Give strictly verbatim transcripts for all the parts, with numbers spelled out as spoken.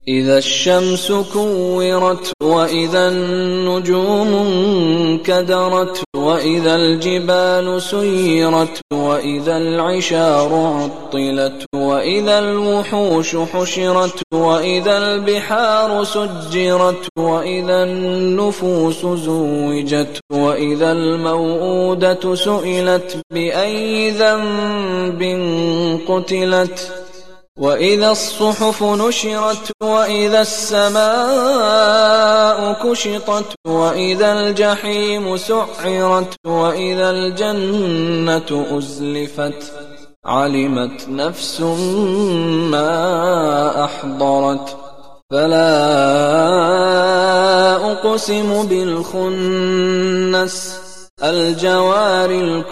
إذا الشمس كورت وإذا النجوم انكدرت وإذا الجبال سيرت وإذا العشار عطلت وإذا الوحوش حشرت وإذا البحار سجرت وإذا النفوس زوجت وإذا الموءودة سئلت بأي ذنب قتلت وإذا الصحف نشرت وإذا السماء كشطت وإذا الجحيم سعرت وإذا الجنة أزلفت علمت نفس ما أحضرت فلا أقسم بالخنس الجوار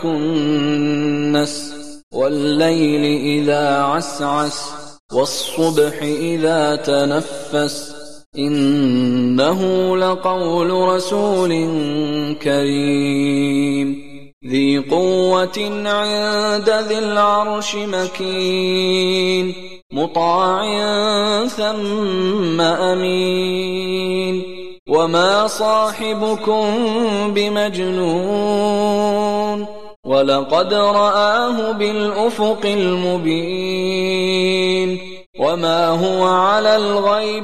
الكنس والليل إذا عسعس والصبح إذا تنفس إنه لقول رسول كريم ذي قوة عند ذي العرش مكين مطاع ثم أمين وما صاحبكم بمجنون ولقد رآه بالأفق المبين وما هو على الغيب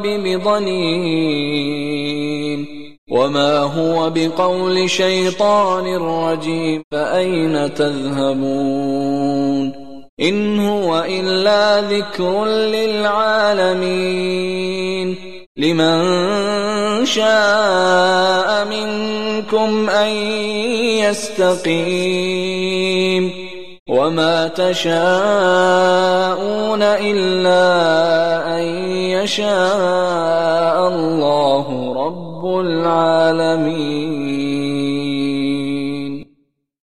بضنين وما هو بقول شيطان رجيم فأين تذهبون إن هو إلا ذكر للعالمين لمن شاء منكم أن يستقيم وما تشاءون إلا أن يشاء الله رب العالمين.